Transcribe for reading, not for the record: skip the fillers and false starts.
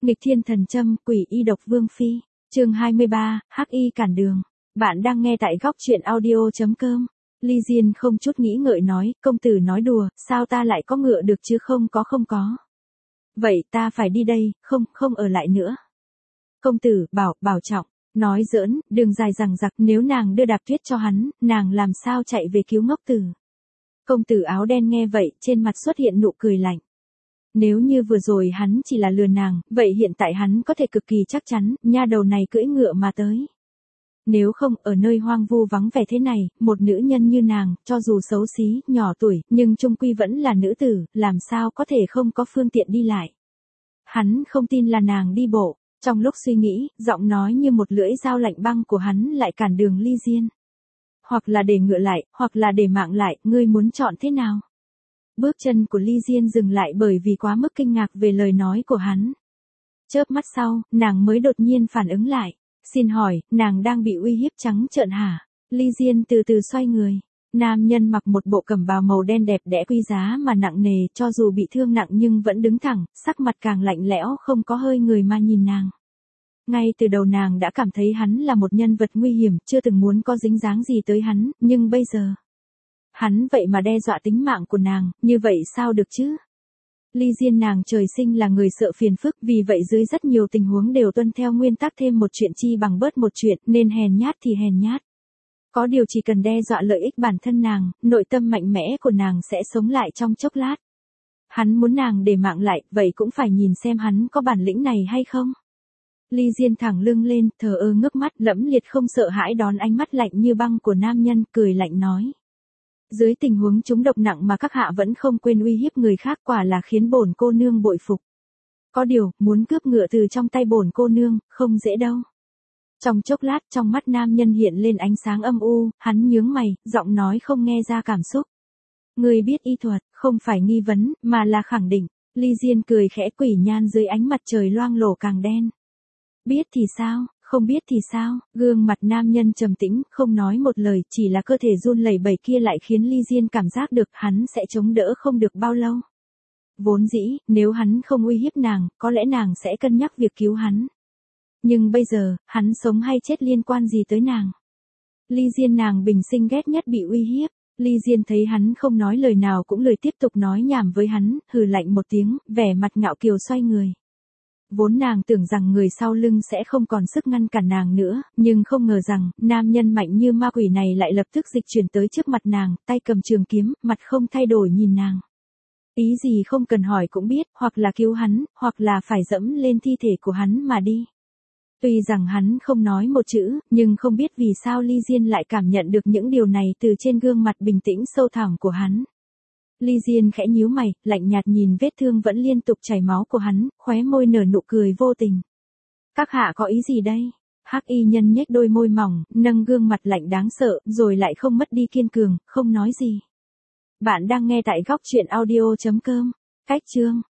Nghịch thiên thần châm, quỷ y độc vương phi. Chương 23, Hắc y cản đường. Bạn đang nghe tại góc truyện audio.com. Ly Diên không chút nghĩ ngợi nói, công tử nói đùa, sao ta lại có ngựa được chứ không có. Vậy ta phải đi đây, không ở lại nữa. Công tử, bảo trọng, nói giỡn, đường dài rằng giặc, nếu nàng đưa đạp tuyết cho hắn, nàng làm sao chạy về cứu ngốc tử. Công tử áo đen nghe vậy, trên mặt xuất hiện nụ cười lạnh. Nếu như vừa rồi hắn chỉ là lừa nàng, vậy hiện tại hắn có thể cực kỳ chắc chắn, nha đầu này cưỡi ngựa mà tới. Nếu không, ở nơi hoang vu vắng vẻ thế này, một nữ nhân như nàng, cho dù xấu xí, nhỏ tuổi, nhưng chung quy vẫn là nữ tử, làm sao có thể không có phương tiện đi lại. Hắn không tin là nàng đi bộ, trong lúc suy nghĩ, giọng nói như một lưỡi dao lạnh băng của hắn lại cản đường Ly Diên. Hoặc là để ngựa lại, hoặc là để mạng lại, ngươi muốn chọn thế nào? Bước chân của Ly Diên dừng lại bởi vì quá mức kinh ngạc về lời nói của hắn. Chớp mắt sau, nàng mới đột nhiên phản ứng lại. Xin hỏi, nàng đang bị uy hiếp trắng trợn hả? Ly Diên từ từ xoay người. Nam nhân mặc một bộ cẩm bào màu đen đẹp đẽ quý giá mà nặng nề, cho dù bị thương nặng nhưng vẫn đứng thẳng, sắc mặt càng lạnh lẽo không có hơi người mà nhìn nàng. Ngay từ đầu nàng đã cảm thấy hắn là một nhân vật nguy hiểm, chưa từng muốn có dính dáng gì tới hắn, nhưng bây giờ, hắn vậy mà đe dọa tính mạng của nàng, như vậy sao được chứ? Ly Diên nàng trời sinh là người sợ phiền phức, vì vậy dưới rất nhiều tình huống đều tuân theo nguyên tắc thêm một chuyện chi bằng bớt một chuyện, nên hèn nhát thì hèn nhát. Có điều chỉ cần đe dọa lợi ích bản thân nàng, nội tâm mạnh mẽ của nàng sẽ sống lại trong chốc lát. Hắn muốn nàng để mạng lại, vậy cũng phải nhìn xem hắn có bản lĩnh này hay không. Ly Diên thẳng lưng lên, thờ ơ ngước mắt, lẫm liệt không sợ hãi đón ánh mắt lạnh như băng của nam nhân, cười lạnh nói. Dưới tình huống trúng độc nặng mà các hạ vẫn không quên uy hiếp người khác, quả là khiến bổn cô nương bội phục. Có điều, muốn cướp ngựa từ trong tay bổn cô nương, không dễ đâu. Trong chốc lát, trong mắt nam nhân hiện lên ánh sáng âm u, hắn nhướng mày, giọng nói không nghe ra cảm xúc. Người biết y thuật, không phải nghi vấn, mà là khẳng định. Ly Diên cười khẽ, quỷ nhan dưới ánh mặt trời loang lổ càng đen. Biết thì sao, không biết thì sao? Gương mặt nam nhân trầm tĩnh, không nói một lời, chỉ là cơ thể run lẩy bẩy kia lại khiến Ly Diên cảm giác được hắn sẽ chống đỡ không được bao lâu. Vốn dĩ, nếu hắn không uy hiếp nàng, có lẽ nàng sẽ cân nhắc việc cứu hắn. Nhưng bây giờ, hắn sống hay chết liên quan gì tới nàng? Ly Diên nàng bình sinh ghét nhất bị uy hiếp. Ly Diên thấy hắn không nói lời nào cũng lười tiếp tục nói nhảm với hắn, hừ lạnh một tiếng, vẻ mặt ngạo kiều xoay người. Vốn nàng tưởng rằng người sau lưng sẽ không còn sức ngăn cản nàng nữa, nhưng không ngờ rằng, nam nhân mạnh như ma quỷ này lại lập tức dịch chuyển tới trước mặt nàng, tay cầm trường kiếm, mặt không thay đổi nhìn nàng. Ý gì không cần hỏi cũng biết, hoặc là cứu hắn, hoặc là phải dẫm lên thi thể của hắn mà đi. Tuy rằng hắn không nói một chữ, nhưng không biết vì sao Ly Diên lại cảm nhận được những điều này từ trên gương mặt bình tĩnh sâu thẳm của hắn. Ly Diên khẽ nhíu mày, lạnh nhạt nhìn vết thương vẫn liên tục chảy máu của hắn, khóe môi nở nụ cười vô tình. Các hạ có ý gì đây? Hắc y nhân nhếch đôi môi mỏng, nâng gương mặt lạnh đáng sợ, rồi lại không mất đi kiên cường, không nói gì. Bạn đang nghe tại góc truyện audio.com. Cách chương